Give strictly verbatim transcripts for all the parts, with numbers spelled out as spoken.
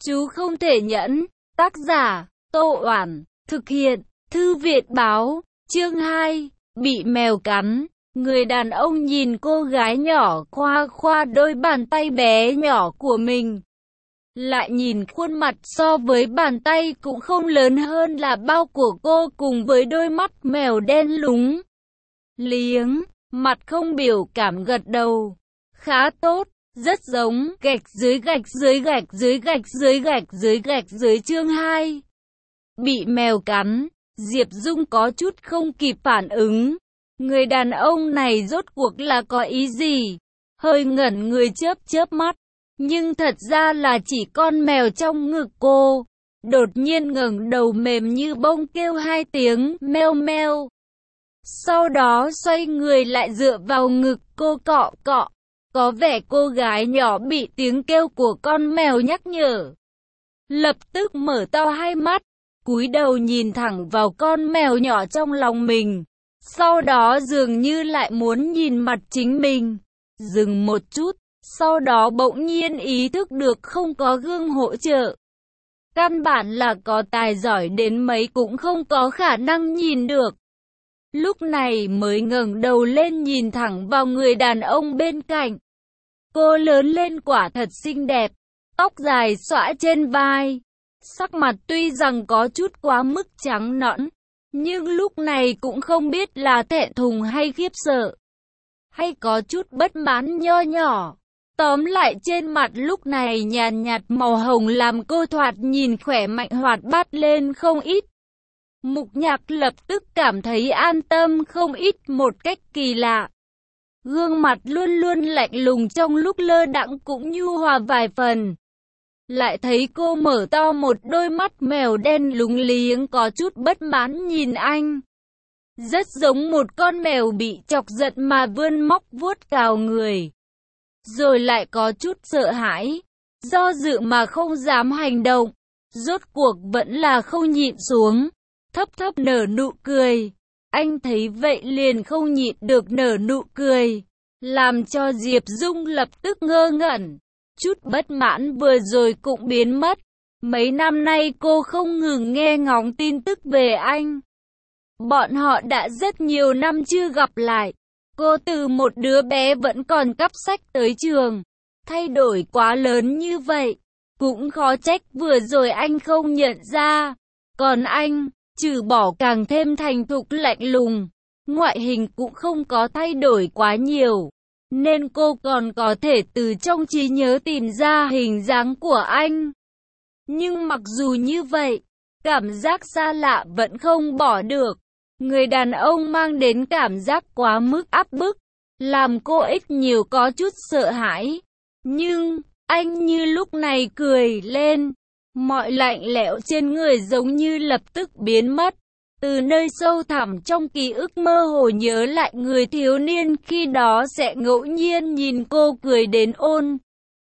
Chú không thể nhẫn. Tác giả, Tô Oản. Thực hiện, Thư viện báo. Chương hai. Bị mèo cắn. Người đàn ông nhìn cô gái nhỏ khoa khoa đôi bàn tay bé nhỏ của mình. Lại nhìn khuôn mặt so với bàn tay cũng không lớn hơn là bao của cô, cùng với đôi mắt mèo đen lúng liếng, mặt không biểu cảm gật đầu. Khá tốt, rất giống, gạch dưới gạch dưới gạch dưới gạch dưới gạch dưới gạch dưới. Chương hai. Bị mèo cắn. Diệp Dung có chút không kịp phản ứng. Người đàn ông này rốt cuộc là có ý gì? Hơi ngẩn người chớp chớp mắt. Nhưng thật ra là chỉ con mèo trong ngực cô. Đột nhiên ngẩng đầu mềm như bông kêu hai tiếng meo meo. Sau đó xoay người lại dựa vào ngực cô cọ cọ. Có vẻ cô gái nhỏ bị tiếng kêu của con mèo nhắc nhở. Lập tức mở to hai mắt, cúi đầu nhìn thẳng vào con mèo nhỏ trong lòng mình. Sau đó dường như lại muốn nhìn mặt chính mình. Dừng một chút, sau đó bỗng nhiên ý thức được không có gương hỗ trợ. Căn bản là có tài giỏi đến mấy cũng không có khả năng nhìn được. Lúc này mới ngẩng đầu lên nhìn thẳng vào người đàn ông bên cạnh. Cô lớn lên quả thật xinh đẹp, tóc dài xõa trên vai. Sắc mặt tuy rằng có chút quá mức trắng nõn, nhưng lúc này cũng không biết là thẹn thùng hay khiếp sợ, hay có chút bất mãn nho nhỏ. Tóm lại trên mặt lúc này nhàn nhạt màu hồng làm cô thoạt nhìn khỏe mạnh hoạt bát lên không ít. Mục Nhạc lập tức cảm thấy an tâm không ít một cách kỳ lạ. Gương mặt luôn luôn lạnh lùng trong lúc lơ đãng cũng nhu hòa vài phần. Lại thấy cô mở to một đôi mắt mèo đen lúng liếng có chút bất mãn nhìn anh. Rất giống một con mèo bị chọc giận mà vươn móc vuốt cào người. Rồi lại có chút sợ hãi, do dự mà không dám hành động. Rốt cuộc vẫn là không nhịn xuống, thấp thấp nở nụ cười. Anh thấy vậy liền không nhịn được nở nụ cười, làm cho Diệp Dung lập tức ngơ ngẩn. Chút bất mãn vừa rồi cũng biến mất. Mấy năm nay cô không ngừng nghe ngóng tin tức về anh. Bọn họ đã rất nhiều năm chưa gặp lại. Cô từ một đứa bé vẫn còn cắp sách tới trường, thay đổi quá lớn như vậy. Cũng khó trách vừa rồi anh không nhận ra. Còn anh, trừ bỏ càng thêm thành thục lạnh lùng, ngoại hình cũng không có thay đổi quá nhiều. Nên cô còn có thể từ trong trí nhớ tìm ra hình dáng của anh. Nhưng mặc dù như vậy, cảm giác xa lạ vẫn không bỏ được. Người đàn ông mang đến cảm giác quá mức áp bức, làm cô ít nhiều có chút sợ hãi. Nhưng, anh như lúc này cười lên, mọi lạnh lẽo trên người giống như lập tức biến mất. Từ nơi sâu thẳm trong ký ức mơ hồ nhớ lại người thiếu niên khi đó sẽ ngẫu nhiên nhìn cô cười đến ôn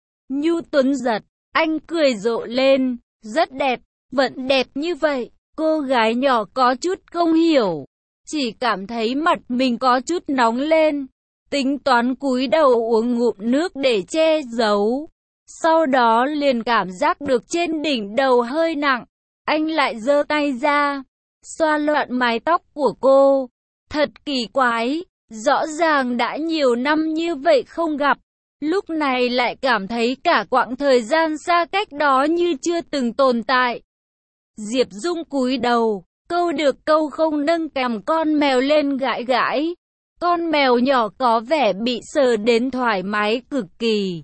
nhu tuấn giật. Anh cười rộ lên, rất đẹp, vẫn đẹp như vậy. Cô gái nhỏ có chút không hiểu, chỉ cảm thấy mặt mình có chút nóng lên. Tính toán cúi đầu uống ngụm nước để che giấu. Sau đó liền cảm giác được trên đỉnh đầu hơi nặng. Anh lại giơ tay ra, xoa loạn mái tóc của cô. Thật kỳ quái, rõ ràng đã nhiều năm như vậy không gặp. Lúc này lại cảm thấy cả quãng thời gian xa cách đó như chưa từng tồn tại. Diệp Dung cúi đầu, câu được câu không nâng cằm con mèo lên gãi gãi. Con mèo nhỏ có vẻ bị sờ đến thoải mái cực kỳ.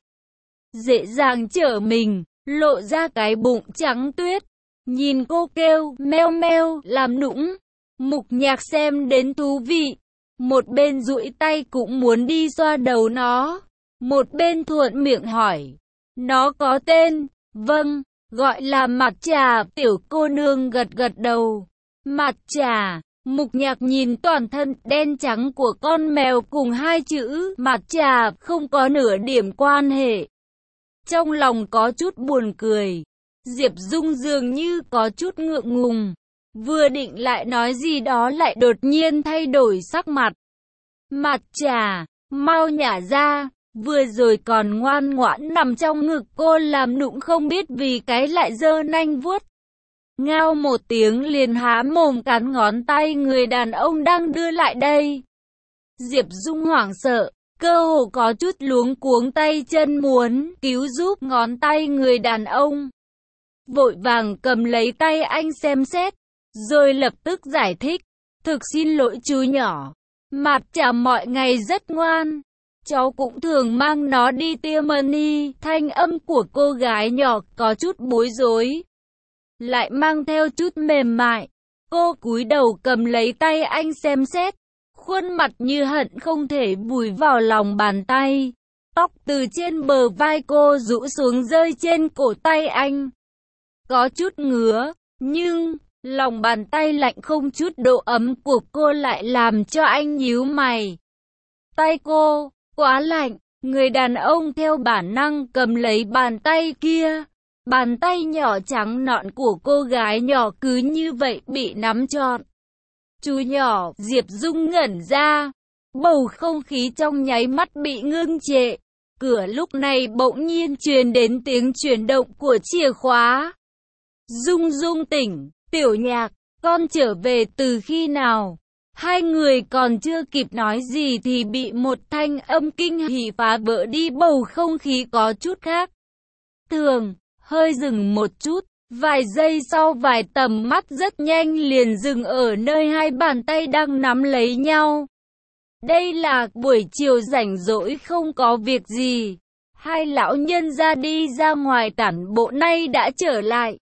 Dễ dàng trở mình, lộ ra cái bụng trắng tuyết. Nhìn cô kêu meo meo làm nũng. Mục Nhạc xem đến thú vị. Một bên duỗi tay cũng muốn đi xoa đầu nó. Một bên thuận miệng hỏi. Nó có tên? Vâng, gọi là Mặt Trà. Tiểu cô nương gật gật đầu. Mặt Trà. Mục Nhạc nhìn toàn thân đen trắng của con mèo cùng hai chữ Mặt Trà không có nửa điểm quan hệ. Trong lòng có chút buồn cười. Diệp Dung dường như có chút ngượng ngùng. Vừa định lại nói gì đó lại đột nhiên thay đổi sắc mặt. Mặt Trà, mau nhả ra. Vừa rồi còn ngoan ngoãn nằm trong ngực cô làm nũng không biết vì cái lại giơ nanh vuốt. Ngao một tiếng liền há mồm cắn ngón tay người đàn ông đang đưa lại đây. Diệp Dung hoảng sợ, cơ hồ có chút luống cuống tay chân muốn cứu giúp ngón tay người đàn ông. Vội vàng cầm lấy tay anh xem xét, rồi lập tức giải thích. Thực xin lỗi chú nhỏ, Mạt Trà mọi ngày rất ngoan. Cháu cũng thường mang nó đi tiêm mani. Thanh âm của cô gái nhỏ có chút bối rối, lại mang theo chút mềm mại. Cô cúi đầu cầm lấy tay anh xem xét, khuôn mặt như hận không thể vùi vào lòng bàn tay. Tóc từ trên bờ vai cô rũ xuống rơi trên cổ tay anh. Có chút ngứa, nhưng lòng bàn tay lạnh không chút độ ấm của cô lại làm cho anh nhíu mày. Tay cô quá lạnh, người đàn ông theo bản năng cầm lấy bàn tay kia. Bàn tay nhỏ trắng nõn của cô gái nhỏ cứ như vậy bị nắm trọn. Chú nhỏ, Diệp Dung ngẩn ra. Bầu không khí trong nháy mắt bị ngưng trệ. Cửa lúc này bỗng nhiên truyền đến tiếng chuyển động của chìa khóa. Dung Dung tỉnh, Tiểu Nhạc, con trở về từ khi nào? Hai người còn chưa kịp nói gì thì bị một thanh âm kinh hỉ phá vỡ đi bầu không khí có chút khác thường. Hơi dừng một chút, vài giây sau vài tầm mắt rất nhanh liền dừng ở nơi hai bàn tay đang nắm lấy nhau. Đây là buổi chiều rảnh rỗi không có việc gì. Hai lão nhân ra đi ra ngoài tản bộ nay đã trở lại.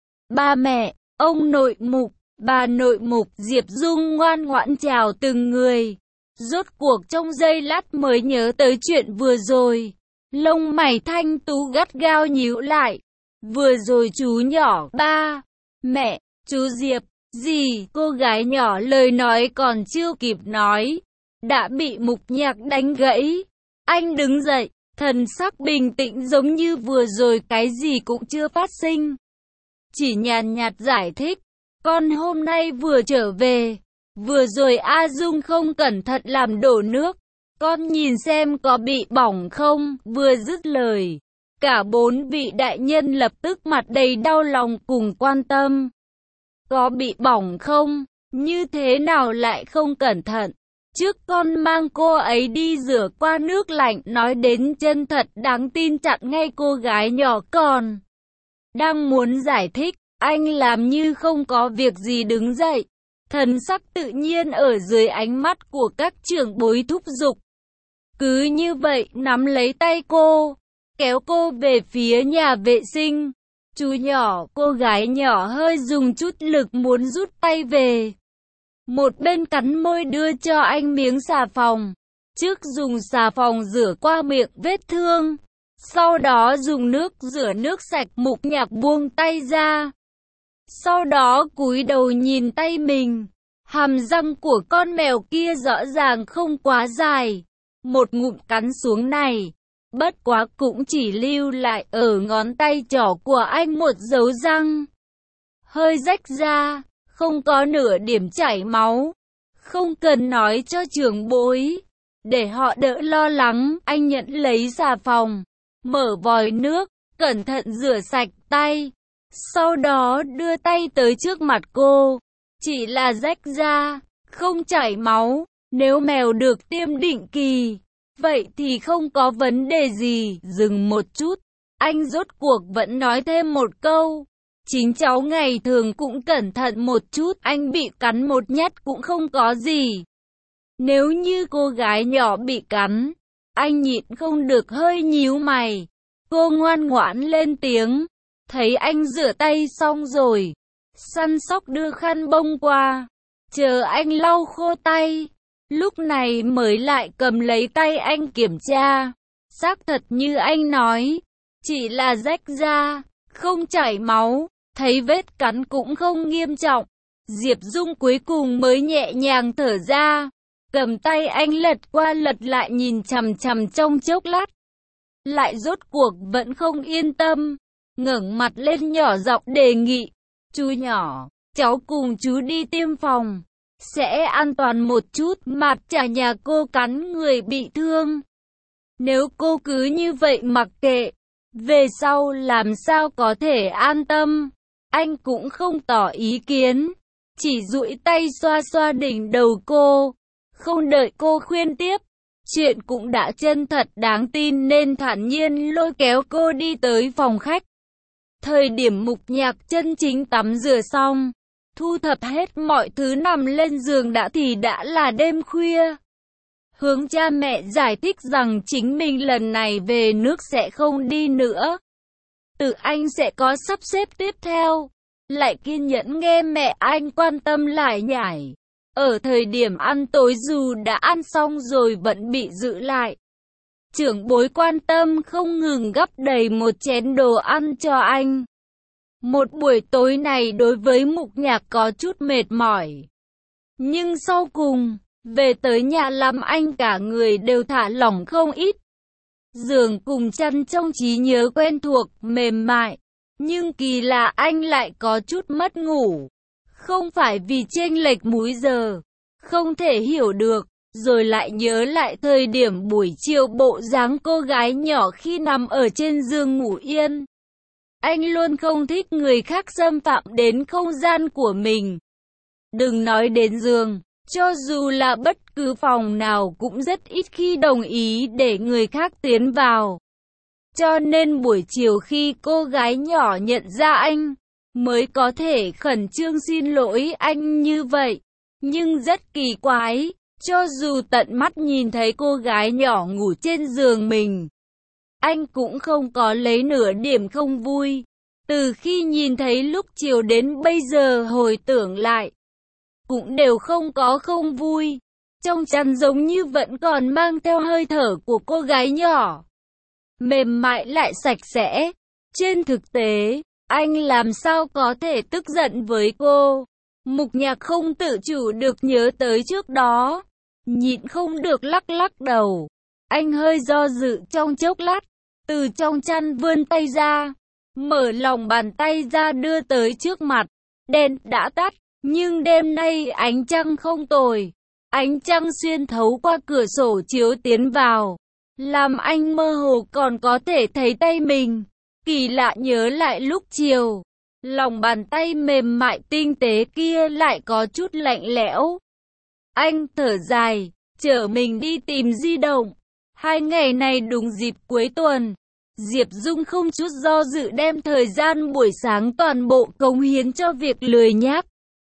Ba mẹ, ông nội mục, bà nội mục, Diệp Dung ngoan ngoãn chào từng người. Rốt cuộc trong giây lát mới nhớ tới chuyện vừa rồi. Lông mày thanh tú gắt gao nhíu lại. Vừa rồi chú nhỏ, ba, mẹ, chú Diệp, gì, cô gái nhỏ lời nói còn chưa kịp nói, đã bị Mục Nhạc đánh gãy. Anh đứng dậy, thần sắc bình tĩnh giống như vừa rồi cái gì cũng chưa phát sinh. Chỉ nhàn nhạt giải thích, con hôm nay vừa trở về, vừa rồi A Dung không cẩn thận làm đổ nước, con nhìn xem có bị bỏng không, vừa dứt lời. Cả bốn vị đại nhân lập tức mặt đầy đau lòng cùng quan tâm. Có bị bỏng không? Như thế nào lại không cẩn thận? Trước con mang cô ấy đi rửa qua nước lạnh, nói đến chân thật đáng tin chặn ngay cô gái nhỏ còn đang muốn giải thích, anh làm như không có việc gì đứng dậy. Thần sắc tự nhiên ở dưới ánh mắt của các trưởng bối thúc giục. Cứ như vậy nắm lấy tay cô, kéo cô về phía nhà vệ sinh. Chú nhỏ, cô gái nhỏ hơi dùng chút lực muốn rút tay về. Một bên cắn môi đưa cho anh miếng xà phòng. Trước dùng xà phòng rửa qua miệng vết thương. Sau đó dùng nước rửa nước sạch. Mục Nhạc buông tay ra. Sau đó cúi đầu nhìn tay mình. Hàm răng của con mèo kia rõ ràng không quá dài. Một ngụm cắn xuống này. Bất quá cũng chỉ lưu lại ở ngón tay trỏ của anh một dấu răng. Hơi rách ra, không có nửa điểm chảy máu. Không cần nói cho trưởng bối, để họ đỡ lo lắng. Anh nhận lấy xà phòng, mở vòi nước, cẩn thận rửa sạch tay. Sau đó đưa tay tới trước mặt cô. Chỉ là rách ra, không chảy máu. Nếu mèo được tiêm định kỳ, vậy thì không có vấn đề gì. Dừng một chút, anh rốt cuộc vẫn nói thêm một câu. Chính cháu ngày thường cũng cẩn thận một chút, anh bị cắn một nhát cũng không có gì. Nếu như cô gái nhỏ bị cắn, anh nhịn không được hơi nhíu mày. Cô ngoan ngoãn lên tiếng, thấy anh rửa tay xong rồi, săn sóc đưa khăn bông qua, chờ anh lau khô tay. Lúc này mới lại cầm lấy tay anh kiểm tra. Xác thật như anh nói, chỉ là rách ra, không chảy máu, thấy vết cắn cũng không nghiêm trọng. Diệp Dung cuối cùng mới nhẹ nhàng thở ra, cầm tay anh lật qua lật lại nhìn chằm chằm trong chốc lát. Lại rốt cuộc vẫn không yên tâm, ngẩng mặt lên nhỏ giọng đề nghị, chú nhỏ, cháu cùng chú đi tiêm phòng. Sẽ an toàn một chút, Mạt Trà nhà cô cắn người bị thương. Nếu cô cứ như vậy mặc kệ, về sau làm sao có thể an tâm? Anh cũng không tỏ ý kiến, chỉ duỗi tay xoa xoa đỉnh đầu cô, không đợi cô khuyên tiếp. Chuyện cũng đã chân thật đáng tin nên thản nhiên lôi kéo cô đi tới phòng khách. Thời điểm Mục Nhạc chân chính tắm rửa xong, thu thập hết mọi thứ nằm lên giường đã thì đã là đêm khuya. Hướng cha mẹ giải thích rằng chính mình lần này về nước sẽ không đi nữa. Từ anh sẽ có sắp xếp tiếp theo. Lại kiên nhẫn nghe mẹ anh quan tâm lại nhải. Ở thời điểm ăn tối dù đã ăn xong rồi vẫn bị giữ lại. Trưởng bối quan tâm không ngừng gắp đầy một chén đồ ăn cho anh. Một buổi tối này đối với Mục Nhạc có chút mệt mỏi. Nhưng sau cùng, về tới nhà làm anh cả người đều thả lỏng không ít. Giường cùng chăn trong trí nhớ quen thuộc, mềm mại. Nhưng kỳ lạ anh lại có chút mất ngủ. Không phải vì chênh lệch múi giờ, không thể hiểu được. Rồi lại nhớ lại thời điểm buổi chiều bộ dáng cô gái nhỏ khi nằm ở trên giường ngủ yên. Anh luôn không thích người khác xâm phạm đến không gian của mình. Đừng nói đến giường, cho dù là bất cứ phòng nào cũng rất ít khi đồng ý để người khác tiến vào. Cho nên buổi chiều khi cô gái nhỏ nhận ra anh, mới có thể khẩn trương xin lỗi anh như vậy. Nhưng rất kỳ quái, cho dù tận mắt nhìn thấy cô gái nhỏ ngủ trên giường mình, anh cũng không có lấy nửa điểm không vui. Từ khi nhìn thấy lúc chiều đến bây giờ hồi tưởng lại, cũng đều không có không vui. Trong chăn giống như vẫn còn mang theo hơi thở của cô gái nhỏ. Mềm mại lại sạch sẽ. Trên thực tế, anh làm sao có thể tức giận với cô? Mục Nhạc không tự chủ được nhớ tới trước đó. Nhịn không được lắc lắc đầu. Anh hơi do dự trong chốc lát. Từ trong chăn vươn tay ra. Mở lòng bàn tay ra đưa tới trước mặt. Đèn đã tắt. Nhưng đêm nay ánh trăng không tồi. Ánh trăng xuyên thấu qua cửa sổ chiếu tiến vào. Làm anh mơ hồ còn có thể thấy tay mình. Kỳ lạ nhớ lại lúc chiều. Lòng bàn tay mềm mại tinh tế kia lại có chút lạnh lẽo. Anh thở dài, chở mình đi tìm di động. Hai ngày này đúng dịp cuối tuần. Diệp Dung không chút do dự đem thời gian buổi sáng toàn bộ cống hiến cho việc lười nhác.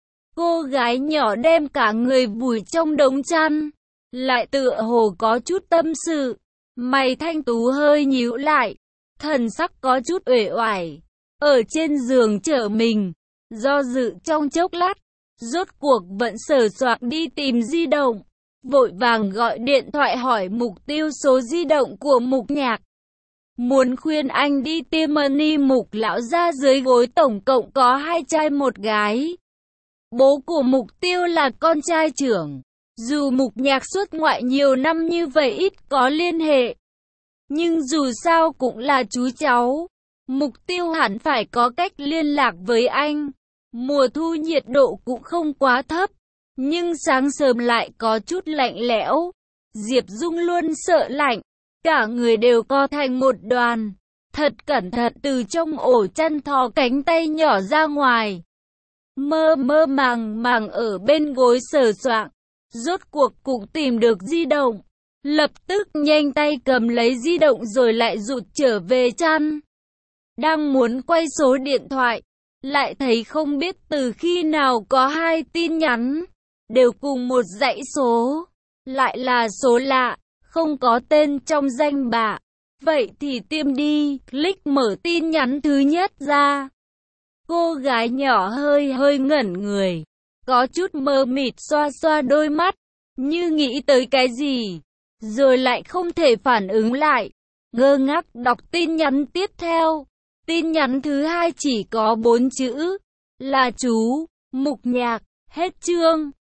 Cô gái nhỏ đem cả người vùi trong đống chăn. Lại tựa hồ có chút tâm sự. Mày thanh tú hơi nhíu lại. Thần sắc có chút uể oải. Ở trên giường chở mình. Do dự trong chốc lát. Rốt cuộc vẫn sờ soạc đi tìm di động. Vội vàng gọi điện thoại hỏi mục tiêu số di động của Mục Nhạc. Muốn khuyên anh đi tiêm money. Mục lão ra dưới gối tổng cộng có hai trai một gái. Bố của Mục Tiêu là con trai trưởng. Dù Mục Nhạc xuất ngoại nhiều năm như vậy ít có liên hệ, nhưng dù sao cũng là chú cháu. Mục Tiêu hẳn phải có cách liên lạc với anh. Mùa thu nhiệt độ cũng không quá thấp, nhưng sáng sớm lại có chút lạnh lẽo. Diệp Dung luôn sợ lạnh, cả người đều co thành một đoàn. Thật cẩn thận từ trong ổ chăn thò cánh tay nhỏ ra ngoài. Mơ mơ màng màng ở bên gối sờ soạng. Rốt cuộc cũng tìm được di động. Lập tức nhanh tay cầm lấy di động rồi lại rụt trở về chăn. Đang muốn quay số điện thoại, lại thấy không biết từ khi nào có hai tin nhắn, đều cùng một dãy số. Lại là số lạ, không có tên trong danh bạ. Vậy thì tiêm đi, click mở tin nhắn thứ nhất ra. Cô gái nhỏ hơi hơi ngẩn người, có chút mơ mịt xoa xoa đôi mắt, như nghĩ tới cái gì, rồi lại không thể phản ứng lại, ngơ ngác đọc tin nhắn tiếp theo. Tin nhắn thứ hai chỉ có bốn chữ, là chú, Mục Nhạc, hết chương.